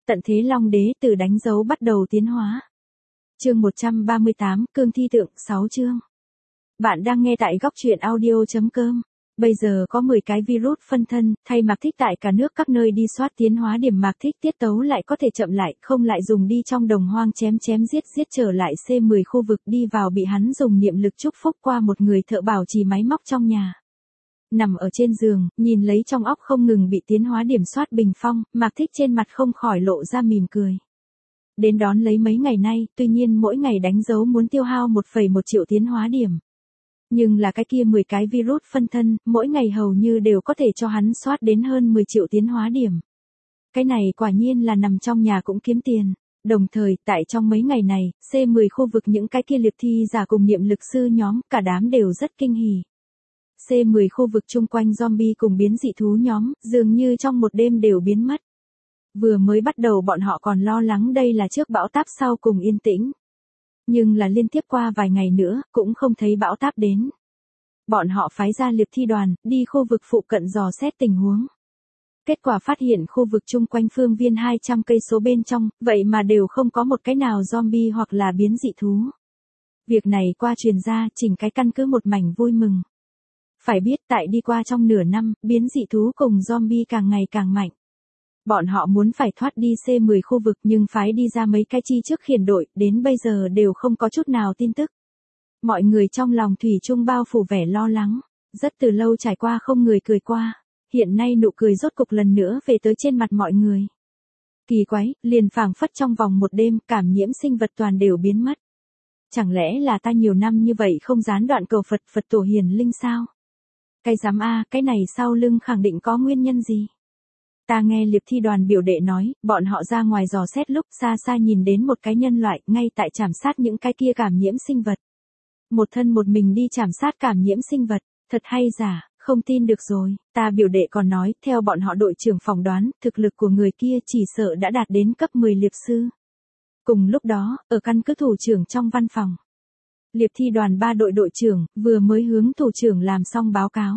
Tận thế Long Đế từ đánh dấu bắt đầu tiến hóa. Chương 138, Cương Thi Tượng, 6 chương. Bạn đang nghe tại góc truyện audio.com. Bây giờ có 10 cái virus phân thân, thay Mạc Thích tại cả nước các nơi đi soát tiến hóa điểm Mạc Thích tiết tấu lại có thể chậm lại, không lại dùng đi trong đồng hoang chém giết trở lại C10 khu vực đi vào bị hắn dùng niệm lực chúc phúc qua một người thợ bảo trì máy móc trong nhà. Nằm ở trên giường, nhìn lấy trong óc không ngừng bị tiến hóa điểm soát bình phong, Mạc Thích trên mặt không khỏi lộ ra mỉm cười. Đến đón lấy mấy ngày nay, tuy nhiên mỗi ngày đánh dấu muốn tiêu hao 1,1 triệu tiến hóa điểm. Nhưng là cái kia 10 cái virus phân thân, mỗi ngày hầu như đều có thể cho hắn soát đến hơn 10 triệu tiến hóa điểm. Cái này quả nhiên là nằm trong nhà cũng kiếm tiền. Đồng thời, tại trong mấy ngày này, C10 khu vực những cái kia liệp thi giả cùng niệm lực sư nhóm, cả đám đều rất kinh hỉ. C10 khu vực chung quanh zombie cùng biến dị thú nhóm, dường như trong một đêm đều biến mất. Vừa mới bắt đầu bọn họ còn lo lắng đây là trước bão táp sau cùng yên tĩnh. Nhưng là liên tiếp qua vài ngày nữa, cũng không thấy bão táp đến. Bọn họ phái ra liệp thi đoàn, đi khu vực phụ cận dò xét tình huống. Kết quả phát hiện khu vực chung quanh phương viên 200 cây số bên trong, vậy mà đều không có một cái nào zombie hoặc là biến dị thú. Việc này qua truyền ra, chỉnh cái căn cứ một mảnh vui mừng. Phải biết tại đi qua trong nửa năm, biến dị thú cùng zombie càng ngày càng mạnh. Bọn họ muốn phải thoát đi C10 khu vực nhưng phái đi ra mấy cái chi trước khiển đội, đến bây giờ đều không có chút nào tin tức. Mọi người trong lòng thủy chung bao phủ vẻ lo lắng, rất từ lâu trải qua không người cười qua, hiện nay nụ cười rốt cục lần nữa về tới trên mặt mọi người. Kỳ quái, liền phảng phất trong vòng một đêm, cảm nhiễm sinh vật toàn đều biến mất. Chẳng lẽ là ta nhiều năm như vậy không gián đoạn cầu Phật tổ hiền linh sao? Cái dám a, cái này sau lưng khẳng định có nguyên nhân gì? Ta nghe liệp thi đoàn biểu đệ nói, bọn họ ra ngoài dò xét lúc xa xa nhìn đến một cái nhân loại ngay tại trảm sát những cái kia cảm nhiễm sinh vật. Một thân một mình đi trảm sát cảm nhiễm sinh vật, thật hay giả, không tin được rồi. Ta biểu đệ còn nói, theo bọn họ đội trưởng phỏng đoán, thực lực của người kia chỉ sợ đã đạt đến cấp 10 liệp sư. Cùng lúc đó, ở căn cứ thủ trưởng trong văn phòng. Liệp thi đoàn 3 đội đội trưởng, vừa mới hướng thủ trưởng làm xong báo cáo.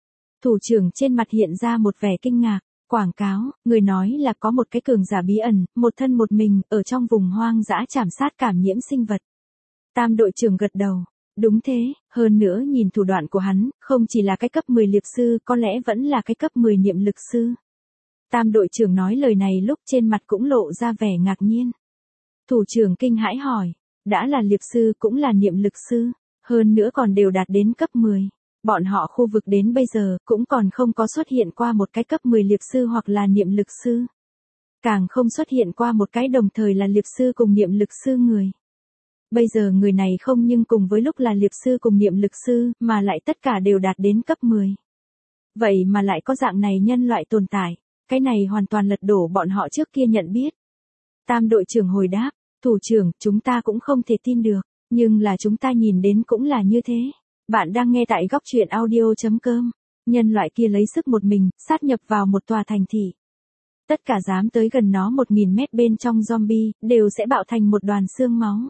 Thủ trưởng trên mặt hiện ra một vẻ kinh ngạc. Quảng cáo, người nói là có một cái cường giả bí ẩn, một thân một mình, ở trong vùng hoang dã trảm sát cảm nhiễm sinh vật. Tam đội trưởng gật đầu. Đúng thế, hơn nữa nhìn thủ đoạn của hắn, không chỉ là cái cấp 10 liệp sư, có lẽ vẫn là cái cấp 10 niệm lực sư. Tam đội trưởng nói lời này lúc trên mặt cũng lộ ra vẻ ngạc nhiên. Thủ trưởng kinh hãi hỏi, đã là liệp sư cũng là niệm lực sư, hơn nữa còn đều đạt đến cấp 10. Bọn họ khu vực đến bây giờ cũng còn không có xuất hiện qua một cái cấp 10 liệp sư hoặc là niệm lực sư. Càng không xuất hiện qua một cái đồng thời là liệp sư cùng niệm lực sư người. Bây giờ người này không nhưng cùng với lúc là liệp sư cùng niệm lực sư mà lại tất cả đều đạt đến cấp 10. Vậy mà lại có dạng này nhân loại tồn tại, cái này hoàn toàn lật đổ bọn họ trước kia nhận biết. Tam đội trưởng hồi đáp, thủ trưởng, chúng ta cũng không thể tin được, nhưng là chúng ta nhìn đến cũng là như thế. Bạn đang nghe tại góc truyện audio.com. Nhân loại kia lấy sức một mình, sát nhập vào một tòa thành thị. Tất cả dám tới gần nó 1000 mét bên trong zombie, đều sẽ bạo thành một đoàn xương máu.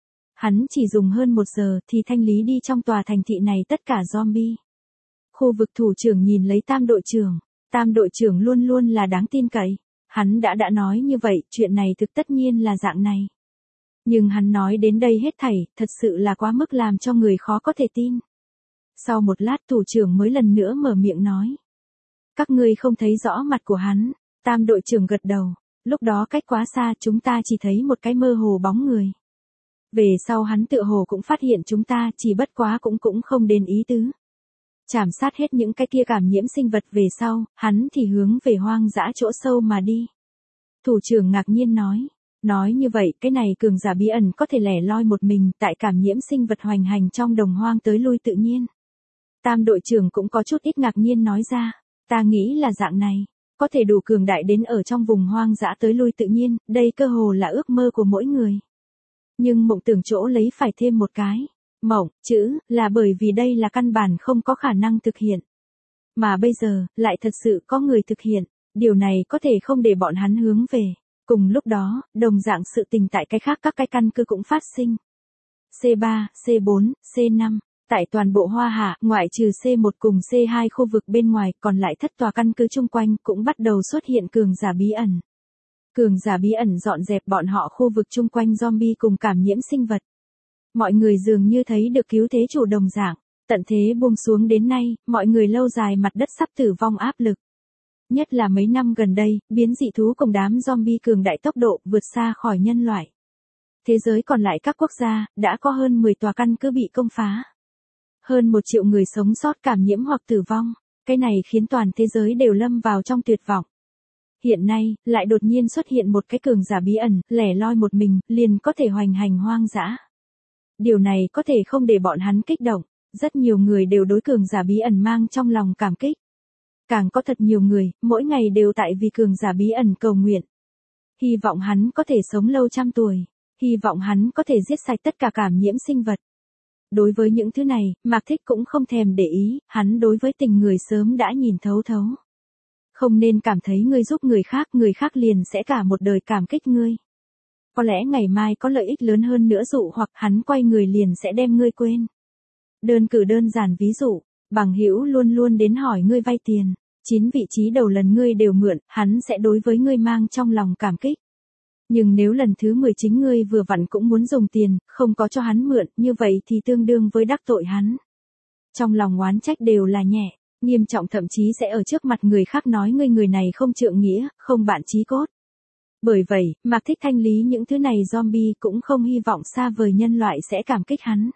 Hắn chỉ dùng hơn 1 giờ thì thanh lý đi trong tòa thành thị này tất cả zombie. Khu vực thủ trưởng nhìn lấy tam đội trưởng. Tam đội trưởng luôn luôn là đáng tin cậy. Hắn đã nói như vậy, chuyện này thực tất nhiên là dạng này. Nhưng hắn nói đến đây hết thảy, thật sự là quá mức làm cho người khó có thể tin. Sau một lát thủ trưởng mới lần nữa mở miệng nói. Các ngươi không thấy rõ mặt của hắn, tam đội trưởng gật đầu, lúc đó cách quá xa chúng ta chỉ thấy một cái mơ hồ bóng người. Về sau hắn tựa hồ cũng phát hiện chúng ta chỉ bất quá cũng không đến ý tứ. Chảm sát hết những cái kia cảm nhiễm sinh vật về sau, hắn thì hướng về hoang dã chỗ sâu mà đi. Thủ trưởng ngạc nhiên nói. Nói như vậy, cái này cường giả bí ẩn có thể lẻ loi một mình tại cảm nhiễm sinh vật hoành hành trong đồng hoang tới lui tự nhiên. Tam đội trưởng cũng có chút ít ngạc nhiên nói ra, ta nghĩ là dạng này, có thể đủ cường đại đến ở trong vùng hoang dã tới lui tự nhiên, đây cơ hồ là ước mơ của mỗi người. Nhưng mộng tưởng chỗ lấy phải thêm một cái, mộng, chữ, là bởi vì đây là căn bản không có khả năng thực hiện. Mà bây giờ, lại thật sự có người thực hiện, điều này có thể không để bọn hắn hướng về. Cùng lúc đó, đồng dạng sự tình tại cái khác các cái căn cứ cũng phát sinh. C3, C4, C5, tại toàn bộ Hoa Hạ, ngoại trừ C1 cùng C2 khu vực bên ngoài, còn lại thất tòa căn cứ chung quanh cũng bắt đầu xuất hiện cường giả bí ẩn. Cường giả bí ẩn dọn dẹp bọn họ khu vực chung quanh zombie cùng cảm nhiễm sinh vật. Mọi người dường như thấy được cứu thế chủ đồng dạng. Tận thế buông xuống đến nay, mọi người lâu dài mặt đất sắp tử vong áp lực. Nhất là mấy năm gần đây, biến dị thú cùng đám zombie cường đại tốc độ vượt xa khỏi nhân loại. Thế giới còn lại các quốc gia, đã có hơn 10 tòa căn cứ bị công phá. Hơn 1 triệu người sống sót cảm nhiễm hoặc tử vong. Cái này khiến toàn thế giới đều lâm vào trong tuyệt vọng. Hiện nay, lại đột nhiên xuất hiện một cái cường giả bí ẩn, lẻ loi một mình, liền có thể hoành hành hoang dã. Điều này có thể không để bọn hắn kích động. Rất nhiều người đều đối cường giả bí ẩn mang trong lòng cảm kích. Càng có thật nhiều người, mỗi ngày đều tại vì cường giả bí ẩn cầu nguyện. Hy vọng hắn có thể sống lâu trăm tuổi. Hy vọng hắn có thể giết sạch tất cả cảm nhiễm sinh vật. Đối với những thứ này, Mạc Thích cũng không thèm để ý, hắn đối với tình người sớm đã nhìn thấu thấu. Không nên cảm thấy ngươi giúp người khác liền sẽ cả một đời cảm kích ngươi. Có lẽ ngày mai có lợi ích lớn hơn nữa dụ hoặc hắn quay người liền sẽ đem ngươi quên. Đơn cử đơn giản ví dụ, bằng hữu luôn luôn đến hỏi ngươi vay tiền, 9 vị trí đầu lần ngươi đều mượn, hắn sẽ đối với ngươi mang trong lòng cảm kích. Nhưng nếu lần thứ 10 chính ngươi vừa vặn cũng muốn dùng tiền, không có cho hắn mượn, như vậy thì tương đương với đắc tội hắn. Trong lòng oán trách đều là nhẹ, nghiêm trọng thậm chí sẽ ở trước mặt người khác nói ngươi người này không trượng nghĩa, không bạn chí cốt. Bởi vậy, Mạc Thích thanh lý những thứ này zombie cũng không hy vọng xa vời nhân loại sẽ cảm kích hắn.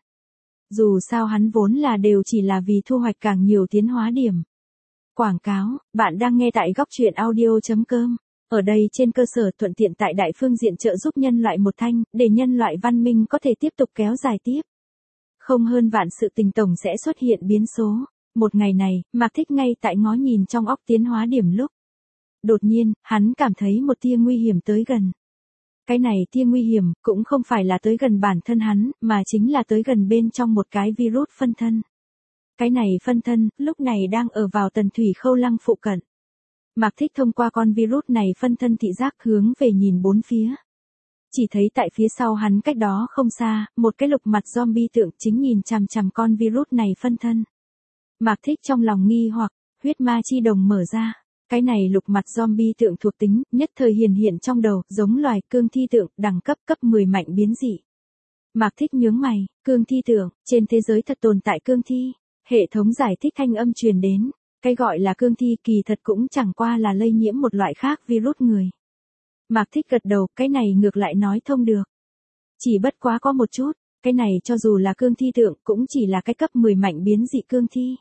Dù sao hắn vốn là đều chỉ là vì thu hoạch càng nhiều tiến hóa điểm. Quảng cáo, bạn đang nghe tại góc truyện audio.com. Ở đây trên cơ sở thuận tiện tại đại phương diện trợ giúp nhân loại một thanh, để nhân loại văn minh có thể tiếp tục kéo dài tiếp. Không hơn vạn sự tình tổng sẽ xuất hiện biến số. Một ngày này, Mạc Thích ngay tại ngó nhìn trong óc tiến hóa điểm lúc. Đột nhiên, hắn cảm thấy một tia nguy hiểm tới gần. Cái này tia nguy hiểm, cũng không phải là tới gần bản thân hắn, mà chính là tới gần bên trong một cái virus phân thân. Cái này phân thân, lúc này đang ở vào Tần Thủy Khâu Lăng phụ cận. Mạc Thích thông qua con virus này phân thân thị giác hướng về nhìn bốn phía. Chỉ thấy tại phía sau hắn cách đó không xa, một cái lục mặt zombie tượng chính nhìn chằm chằm con virus này phân thân. Mạc Thích trong lòng nghi hoặc, huyết ma chi đồng mở ra. Cái này lục mặt zombie tượng thuộc tính, nhất thời hiện trong đầu, giống loài cương thi tượng, đẳng cấp cấp 10 mạnh biến dị. Mạc Thích nhướng mày, cương thi tượng, trên thế giới thật tồn tại cương thi. Hệ thống giải thích thanh âm truyền đến, cái gọi là cương thi kỳ thật cũng chẳng qua là lây nhiễm một loại khác virus người. Mạc Thích gật đầu, cái này ngược lại nói thông được. Chỉ bất quá có một chút, cái này cho dù là cương thi tượng cũng chỉ là cái cấp 10 mạnh biến dị cương thi.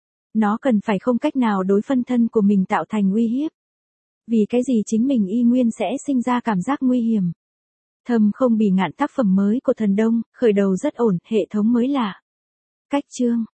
Nó cần phải không cách nào đối phân thân của mình tạo thành uy hiếp. Vì cái gì chính mình y nguyên sẽ sinh ra cảm giác nguy hiểm. Thầm không bỉ ngạn tác phẩm mới của Thần Đông, khởi đầu rất ổn, hệ thống mới lạ. Cách chương,